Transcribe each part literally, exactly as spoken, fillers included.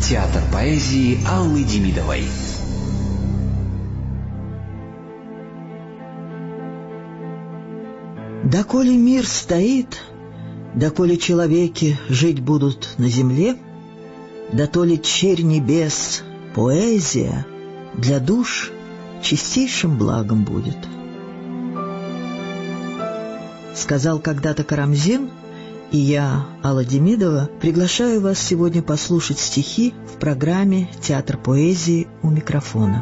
Театр поэзии Аллы Демидовой. Доколе мир стоит, доколе человеки жить будут на земле, дотоле черь небес, поэзия для душ чистейшим благом будет. Сказал когда-то Карамзин, и я, Алла Демидова, приглашаю вас сегодня послушать стихи в программе «Театр поэзии» у микрофона.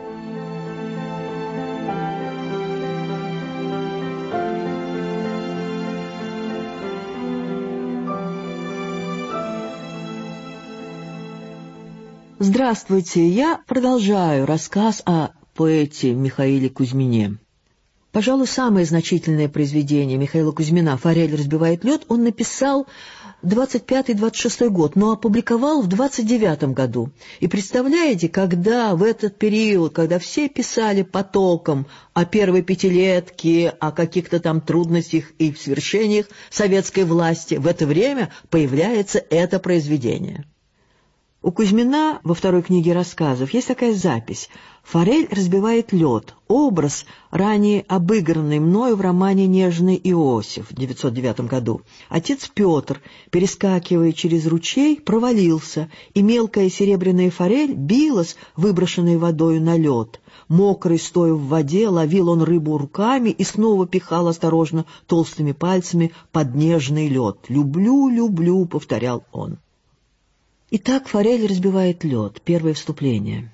Здравствуйте, я продолжаю рассказ о поэте Михаиле Кузьмине. Пожалуй, самое значительное произведение Михаила Кузьмина «Форель разбивает лед» он написал двадцать пятый — двадцать шестой год, но опубликовал в двадцать девятом году. И представляете, когда в этот период, когда все писали потоком о первой пятилетке, о каких-то там трудностях и свершениях советской власти, в это время появляется это произведение. У Кузьмина во второй книге рассказов есть такая запись: «Форель разбивает лед», образ, ранее обыгранный мною в романе «Нежный Иосиф» в девятьсот девятом году. Отец Петр, перескакивая через ручей, провалился, и мелкая серебряная форель билась, выброшенной водою на лед. Мокрый, стоя в воде, ловил он рыбу руками и снова пихал осторожно толстыми пальцами под нежный лед. «Люблю, люблю», — повторял он. Итак, «Форель разбивает лед». Первое вступление.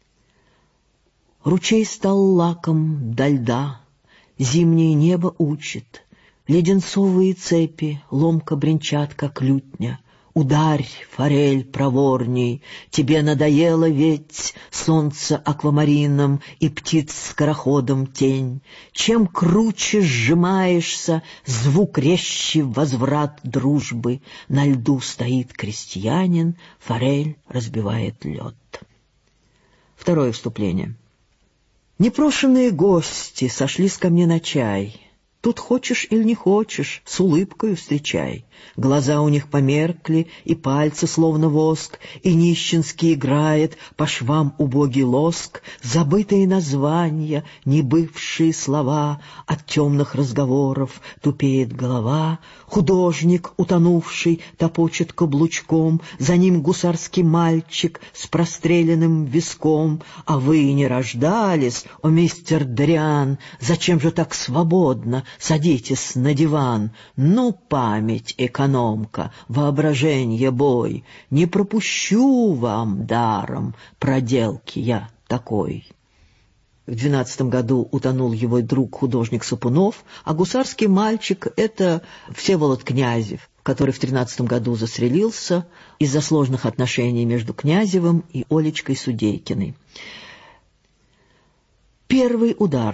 Ручей стал лаком до льда, зимнее небо учит, леденцовые цепи ломко бренчат, как лютня. Ударь, форель, проворней, тебе надоело ведь солнце аквамарином и птиц скороходом тень. Чем круче сжимаешься, звук резче возврат дружбы. На льду стоит крестьянин, форель разбивает лед. Второе вступление. Непрошенные гости сошлись ко мне на чай. Тут хочешь или не хочешь, с улыбкою встречай. Глаза у них померкли, и пальцы словно воск, и нищенски играет по швам убогий лоск, забытые названия, небывшие слова, от темных разговоров тупеет голова. Художник, утонувший, топочет каблучком, за ним гусарский мальчик с простреленным виском. А вы не рождались, о мистер Дориан, зачем же так свободно? Садитесь на диван. Ну, память, экономка, воображенье бой, не пропущу вам даром проделки я такой. В двенадцатом году утонул его друг художник Сапунов, а гусарский мальчик — это Всеволод Князев, который в тринадцатом году застрелился из-за сложных отношений между Князевым и Олечкой Судейкиной. Первый удар.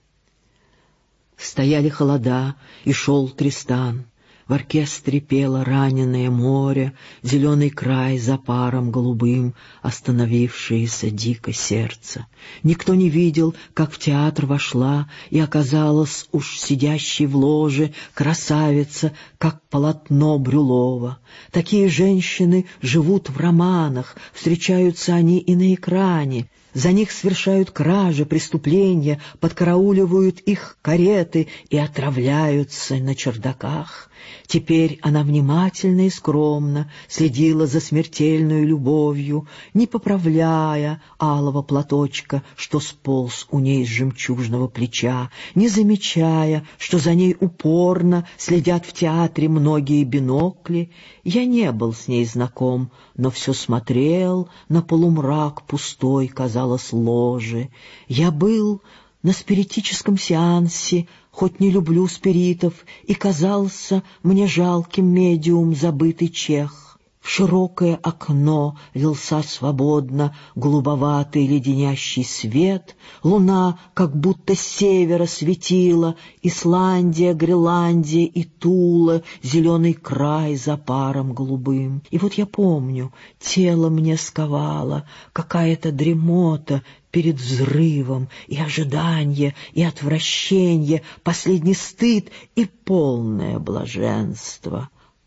Стояли холода, и шел Тристан. В оркестре пело раненое море, зеленый край за паром голубым, остановившееся дико сердце. Никто не видел, как в театр вошла и оказалась уж сидящей в ложе красавица, как полотно Брюлова. Такие женщины живут в романах, встречаются они и на экране. За них совершают кражи, преступления, подкарауливают их кареты и отравляются на чердаках. Теперь она внимательно и скромно следила за смертельной любовью, не поправляя алого платочка, что сполз у ней с жемчужного плеча, не замечая, что за ней упорно следят в театре многие бинокли. Я не был с ней знаком, но все смотрел на полумрак пустой, казалось, ложи. Я был на спиритическом сеансе, хоть не люблю спиритов, и казался мне жалким медиум забытый чех. В широкое окно лился свободно голубоватый леденящий свет, луна как будто с севера светила, Исландия, Гренландия и Тула, зеленый край за паром голубым. И вот я помню, тело мне сковало какая-то дремота перед взрывом, и ожидание, и отвращение, последний стыд и полное блаженство.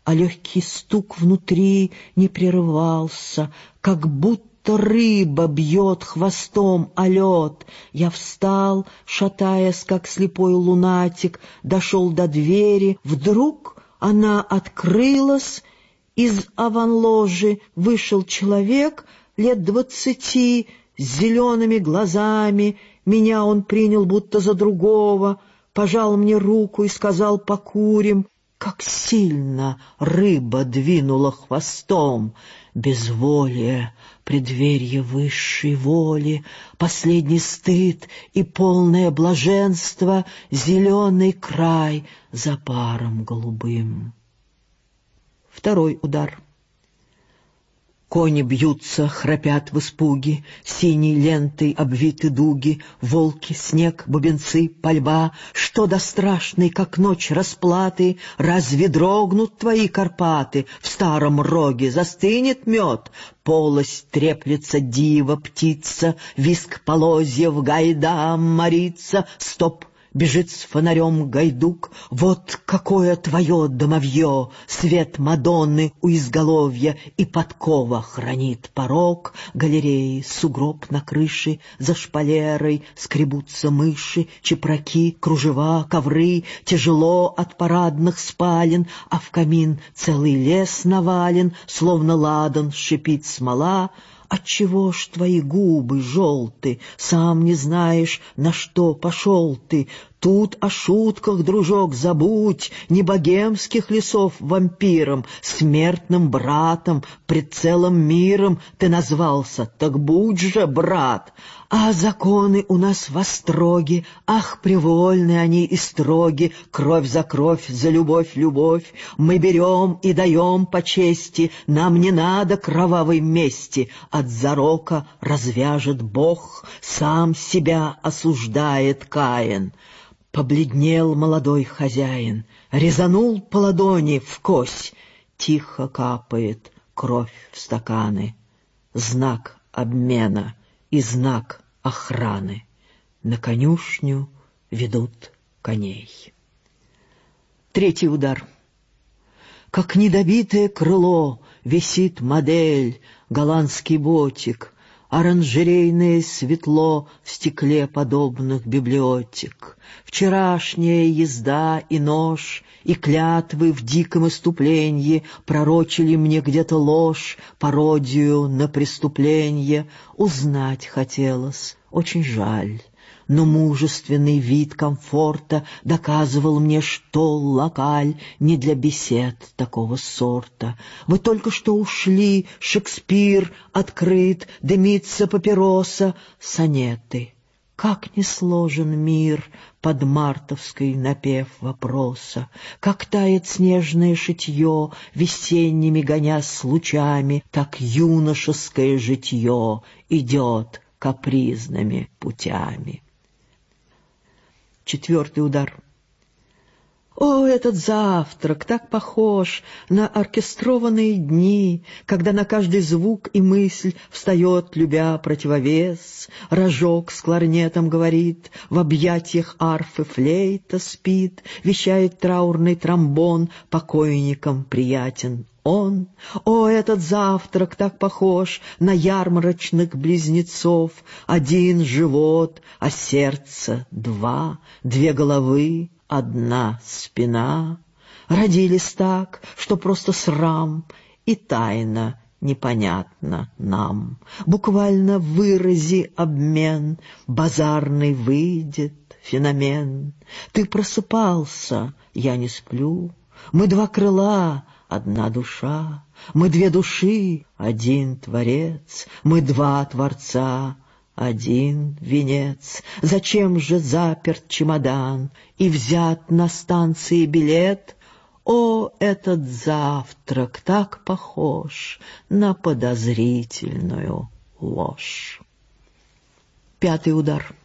а легкий стук внутри не прерывался, как будто рыба бьет хвостом о лед. Я встал, шатаясь, как слепой лунатик, дошел до двери. Вдруг она открылась, из аванложи вышел человек лет двадцати с зелеными глазами. Меня он принял будто за другого, пожал мне руку и сказал: «Покурим». Как сильно рыба двинула хвостом! Безволие, предверье высшей воли, последний стыд и полное блаженство, зеленый край за паром голубым. Второй удар. Кони бьются, храпят в испуге, синей лентой обвиты дуги, волки, снег, бубенцы, пальба. Что до страшной, как ночь расплаты, разве дрогнут твои Карпаты? В старом роге застынет мед, полость треплется дива птица, виск полозьев гайда морится. Стоп! Бежит с фонарем гайдук. Вот какое твое домовье! Свет Мадонны у изголовья, и подкова хранит порог галереи, сугроб на крыше, за шпалерой скребутся мыши, чепраки, кружева, ковры, тяжело от парадных спален, а в камин целый лес навален, словно ладан шипит смола. Отчего ж твои губы желты? Сам не знаешь, на что пошел ты. Тут о шутках, дружок, забудь, не богемских лесов вампиром, смертным братом, пред целым миром ты назвался, так будь же, брат. А законы у нас в остроге, ах, привольны они и строги, кровь за кровь, за любовь, любовь. Мы берем и даем по чести, нам не надо кровавой мести. От зарока развяжет Бог, сам себя осуждает Каин. Побледнел молодой хозяин, резанул по ладони вкось. Тихо капает кровь в стаканы. Знак обмена и знак охраны. На конюшню ведут коней. Третий удар. Как недобитое крыло висит модель, голландский ботик, оранжерейное светло в стекле подобных библиотек. Вчерашняя езда и нож, и клятвы в диком иступленье пророчили мне где-то ложь, пародию на преступление. Узнать хотелось, очень жаль, но мужественный вид комфорта доказывал мне, что локаль не для бесед такого сорта. Вы только что ушли, Шекспир открыт, дымится папироса, сонеты. Как не сложен мир под мартовский напев вопроса, как тает снежное шитье, весенними гонясь лучами, так юношеское житье идет капризными путями. Четвертый удар. О, этот завтрак так похож на оркестрованные дни, когда на каждый звук и мысль встает, любя противовес. Рожок с кларнетом говорит, в объятиях арфы флейта спит, вещает траурный тромбон, покойникам приятен он. О, этот завтрак так похож на ярмарочных близнецов. Один живот, а сердце два, две головы, одна спина. Родились так, что просто срам, и тайна непонятна нам. Буквально вырази обмен, базарный выйдет феномен. Ты просыпался, я не сплю. Мы два крыла, одна душа. Мы две души, один творец. Мы два творца, один венец. Зачем же заперт чемодан и взят на станции билет? О, этот завтрак так похож на подозрительную ложь. Пятый удар.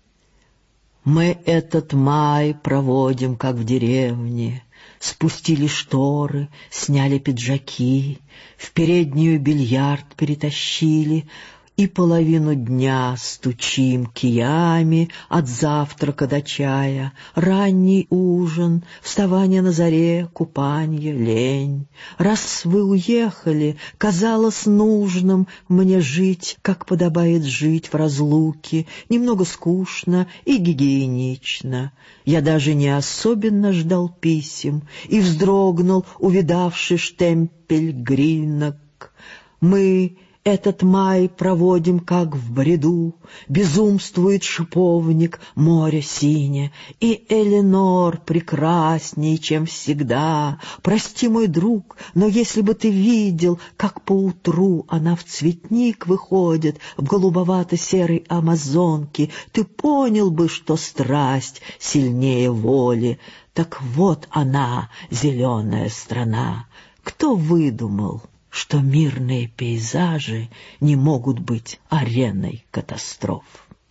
Мы этот май проводим, как в деревне. Спустили шторы, сняли пиджаки, в переднюю бильярд перетащили, И половину дня стучим киями от завтрака до чая, ранний ужин, вставание на заре, купанье, лень. Раз вы уехали, казалось нужным мне жить, как подобает жить в разлуке, немного скучно и гигиенично. Я даже не особенно ждал писем и вздрогнул, увидавший штемпель гринок. Мы этот май проводим, как в бреду, безумствует шиповник, море синее, и Эленор прекрасней, чем всегда. Прости, мой друг, но если бы ты видел, как поутру она в цветник выходит в голубовато-серой амазонке, ты понял бы, что страсть сильнее воли. Так вот она, зеленая страна. Кто выдумал, что мирные пейзажи не могут быть ареной катастроф?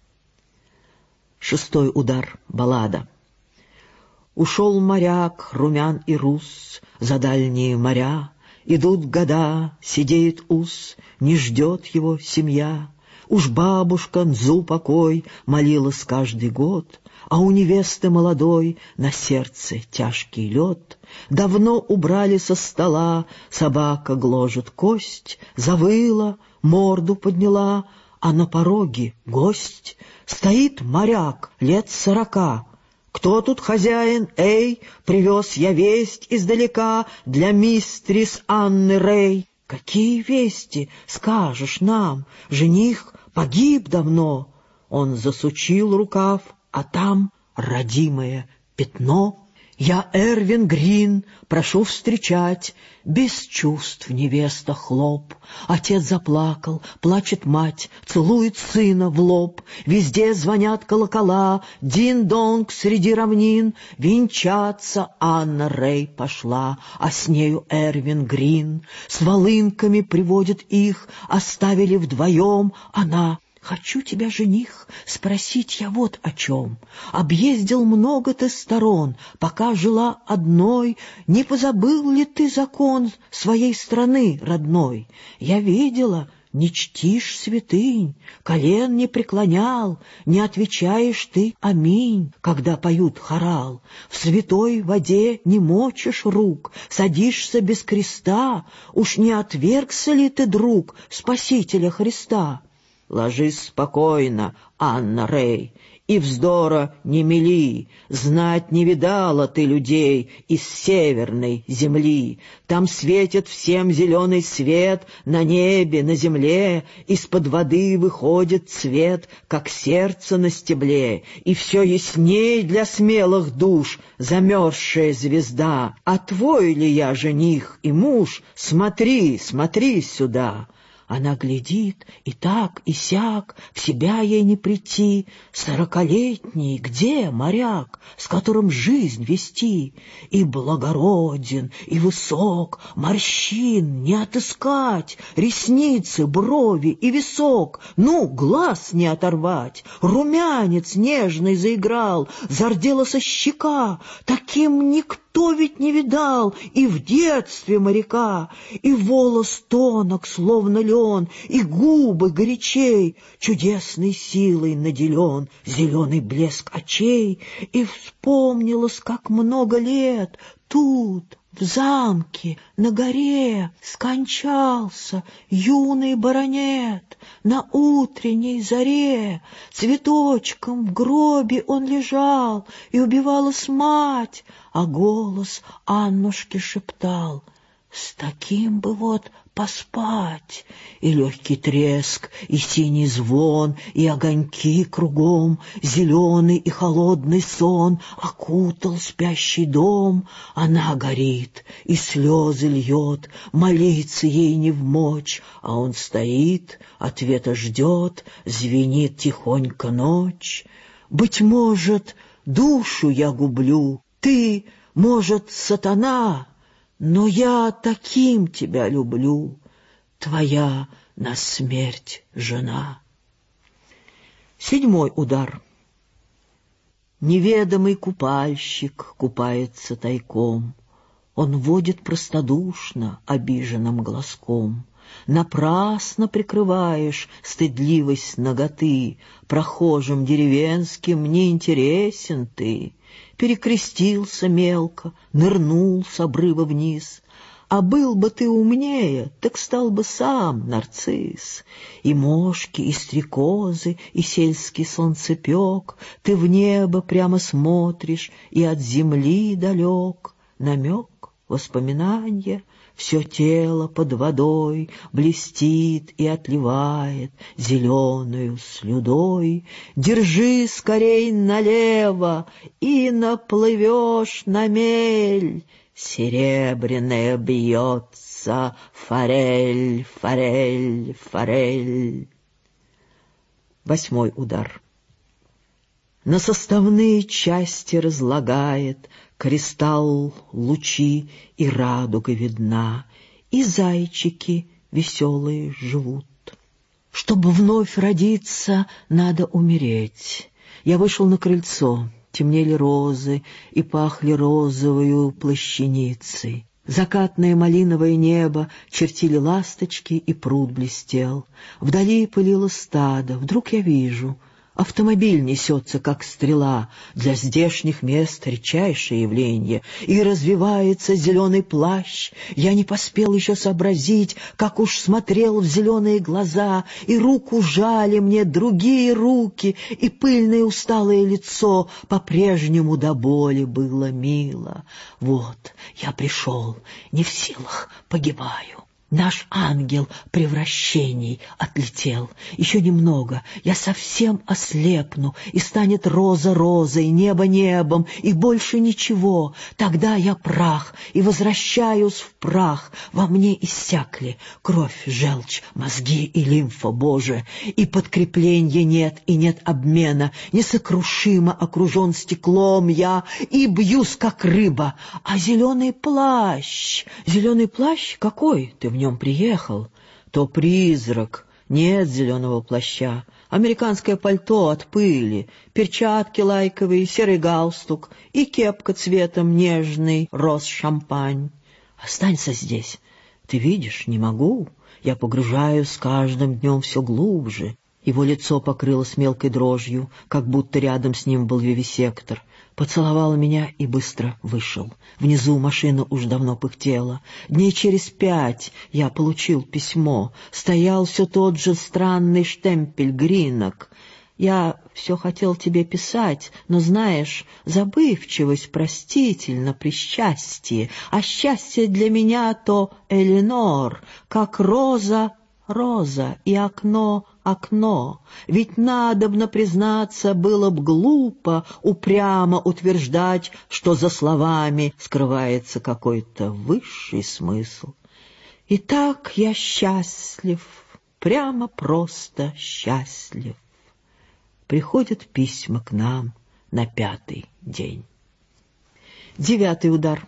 Шестой удар. Баллада. Ушел моряк, румян и рус, за дальние моря. Идут года, сидеет ус, не ждет его семья. Уж бабушка Нзу покой молилась каждый год, а у невесты молодой на сердце тяжкий лед. Давно убрали со стола, собака гложет кость, завыла, морду подняла, а на пороге гость. Стоит моряк лет сорока. «Кто тут хозяин? Эй, привез я весть издалека для мистрис Анны Рей». «Какие вести, скажешь нам? Жених погиб давно». Он засучил рукав, а там родимое пятно. «Я Эрвин Грин, прошу встречать». Без чувств невеста хлоп. Отец заплакал, плачет мать, целует сына в лоб. Везде звонят колокола, дин-донг среди равнин. Венчаться Анна Рей пошла, а с нею Эрвин Грин. С волынками приводят их, оставили вдвоем. Она: «Хочу тебя, жених, спросить я вот о чем. Объездил много ты сторон, пока жила одной. Не позабыл ли ты закон своей страны родной? Я видела, не чтишь святынь, колен не преклонял, не отвечаешь ты аминь, когда поют хорал. В святой воде не мочишь рук, садишься без креста. Уж не отвергся ли ты, друг, Спасителя Христа?» «Ложись спокойно, Анна Рей, и вздора не мели. Знать не видала ты людей из северной земли. Там светит всем зеленый свет, на небе, на земле. Из-под воды выходит цвет, как сердце на стебле. И все ясней для смелых душ замерзшая звезда. А твой ли я жених и муж? Смотри, смотри сюда». Она глядит, и так, и сяк, в себя ей не прийти. Сорокалетний, где моряк, с которым жизнь вести? И благороден, и высок, морщин не отыскать, ресницы, брови и висок, ну, глаз не оторвать. Румянец нежный заиграл, зарделась щека, таким никто Кто ведь не видал и в детстве моряка, и волос тонок, словно лен, и губы горячей, чудесной силой наделен зеленый блеск очей. И вспомнилось, как много лет тут, в замке, на горе, скончался юный баронет. На утренней заре цветочком в гробе он лежал, и убивалась мать, а голос Аннушки шептал: «С таким бы вот поспать». И легкий треск, и синий звон, и огоньки кругом, зеленый и холодный сон окутал спящий дом. Она горит и слезы льет, молиться ей не вмочь, а он стоит, ответа ждет, звенит тихонько ночь. «Быть может, душу я гублю, ты, может, сатана, но я таким тебя люблю, твоя на смерть жена». Седьмой удар. Неведомый купальщик купается тайком. Он водит простодушно обиженным глазком. Напрасно прикрываешь стыдливость наготы, прохожим деревенским не интересен ты. Перекрестился мелко, нырнул с обрыва вниз. А был бы ты умнее, так стал бы сам нарцисс. И мошки, и стрекозы, и сельский солнцепек, ты в небо прямо смотришь, и от земли далек. Намек, воспоминанье, все тело под водой блестит и отливает зеленою слюдой. Держи скорей налево, и наплывешь на мель. Серебряная бьется форель, форель, форель. Восьмой удар. На составные части разлагает кристалл лучи, и радуга видна, и зайчики веселые живут. Чтобы вновь родиться, надо умереть. Я вышел на крыльцо. Темнели розы и пахли розовою плащаницей. Закатное малиновое небо чертили ласточки, и пруд блестел. Вдали пылило стадо. Вдруг я вижу, автомобиль несется, как стрела, для здешних мест редчайшее явление, и развивается зеленый плащ. Я не поспел еще сообразить, как уж смотрел в зеленые глаза, и руку жали мне другие руки, и пыльное усталое лицо по-прежнему до боли было мило. Вот, я пришел, не в силах, погибаю. Наш ангел превращений отлетел. Еще немного, я совсем ослепну, и станет роза розой, небо небом, и больше ничего. Тогда я прах, и возвращаюсь в прах. Во мне иссякли кровь, желчь, мозги и лимфа, Боже, и подкрепления нет, и нет обмена. Несокрушимо окружен стеклом я, и бьюсь, как рыба. А зеленый плащ, зеленый плащ какой ты в нем приехал, то призрак, нет зеленого плаща, американское пальто от пыли, перчатки лайковые, серый галстук и кепка цветом нежный роз-шампань. Останься здесь, ты видишь, не могу, я погружаюсь с каждым днем все глубже. Его лицо покрылось мелкой дрожью, как будто рядом с ним был вивисектор. Поцеловал меня и быстро вышел. Внизу машина уж давно пыхтела. Дней через пять я получил письмо. Стоял все тот же странный штемпель Гринок. Я все хотел тебе писать, но, знаешь, забывчивость простительна при счастье, а счастье для меня то Эленор, как роза роза и окно окно. Ведь надобно признаться, было б глупо упрямо утверждать, что за словами скрывается какой-то высший смысл. И так я счастлив, прямо просто счастлив. Приходят письма к нам на пятый день. Девятый удар.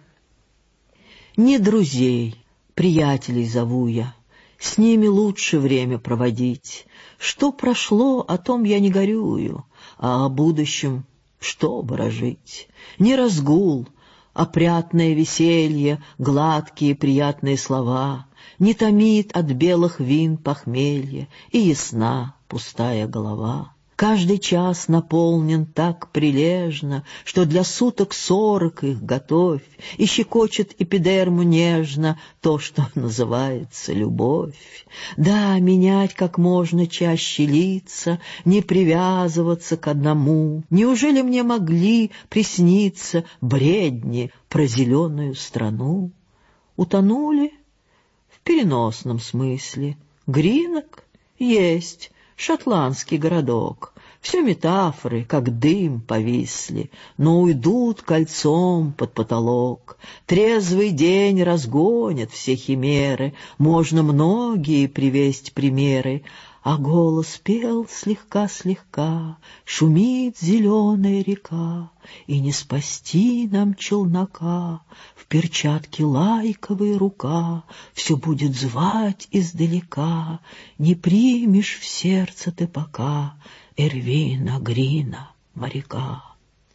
Не друзей, приятелей зову я. С ними лучше время проводить. Что прошло, о том я не горюю, а о будущем что брожить. Не разгул, опрятное веселье, гладкие приятные слова, не томит от белых вин похмелье, и ясна пустая голова. Каждый час наполнен так прилежно, что для суток сорок их готовь, и щекочет эпидерму нежно то, что называется любовь. Да, менять как можно чаще лица, не привязываться к одному. Неужели мне могли присниться бредни про зеленую страну? Утонули? В переносном смысле. Гринок? Есть. Шотландский городок. Все метафоры, как дым, повисли, но уйдут кольцом под потолок. Трезвый день разгонит все химеры, можно многие привесть примеры. А голос пел слегка-слегка, шумит зеленая река, и не спасти нам челнока, в перчатке лайковая рука все будет звать издалека, не примешь в сердце ты пока Эрвина Грина, моряка.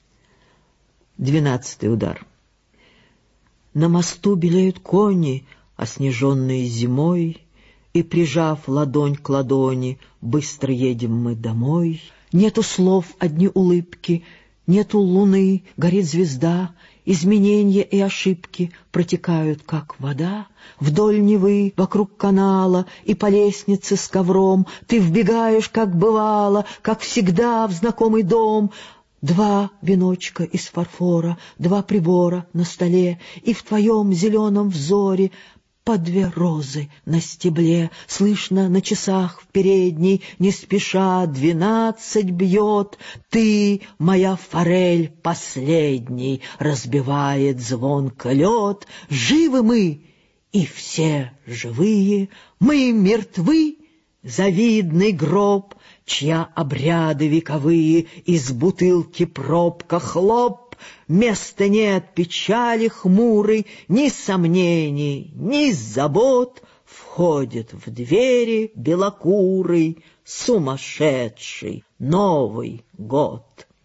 Двенадцатый удар. На мосту белеют кони, оснеженные зимой, и, прижав ладонь к ладони, быстро едем мы домой. Нету слов, одни улыбки, нету луны, горит звезда, изменения и ошибки протекают, как вода. Вдоль Невы, вокруг канала и по лестнице с ковром ты вбегаешь, как бывало, как всегда, в знакомый дом. Два веночка из фарфора, два прибора на столе, и в твоем зеленом взоре по две розы на стебле. Слышно на часах в передней, не спеша, двенадцать бьет. Ты, моя форель, последний, разбивает звонко лед. Живы мы, и все живые, мы мертвы, завидный гроб, чья обряды вековые из бутылки пробка хлоп. Места нет печали хмурой, ни сомнений, ни забот. Входит в двери белокурый, сумасшедший Новый год.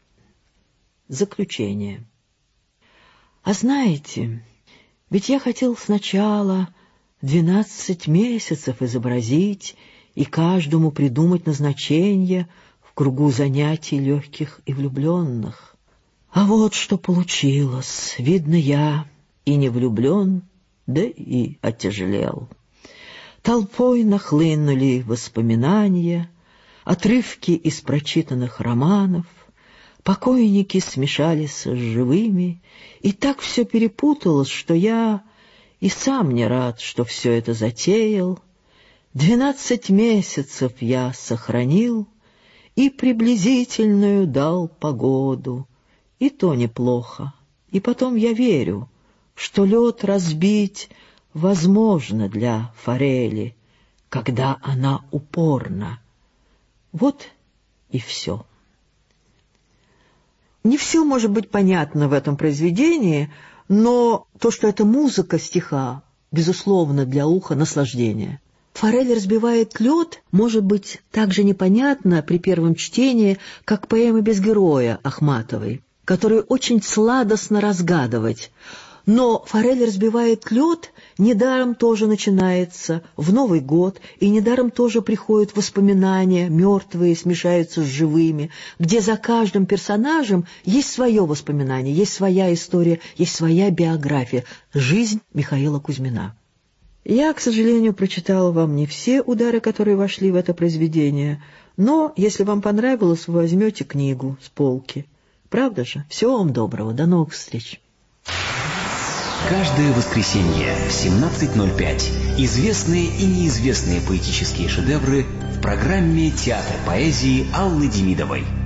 Заключение. А знаете, ведь я хотел сначала двенадцать месяцев изобразить и каждому придумать назначение в кругу занятий легких и влюбленных. А вот что получилось. Видно, я и не влюблен, да и отяжелел. Толпой нахлынули воспоминания, отрывки из прочитанных романов, покойники смешались с живыми, и так все перепуталось, что я и сам не рад, что все это затеял. Двенадцать месяцев я сохранил и приблизительную дал погоду. И то неплохо. И потом я верю, что лед разбить возможно для форели, когда она упорна. Вот и все. Не все может быть понятно в этом произведении, но то, что это музыка стиха, безусловно, для уха наслаждение. Форель разбивает лед, может быть так же непонятно при первом чтении, как поэма «Без героя» Ахматовой, которую очень сладостно разгадывать. Но «Форель разбивает лед» недаром тоже начинается в Новый год, и недаром тоже приходят воспоминания, мертвые смешаются с живыми, где за каждым персонажем есть свое воспоминание, есть своя история, есть своя биография, жизнь Михаила Кузьмина. Я, к сожалению, прочитала вам не все удары, которые вошли в это произведение, но, если вам понравилось, вы возьмете книгу с полки. Правда же? Всего вам доброго. До новых встреч. Каждое воскресенье в семнадцать ноль пять известные и неизвестные поэтические шедевры в программе «Театр поэзии» Аллы Демидовой.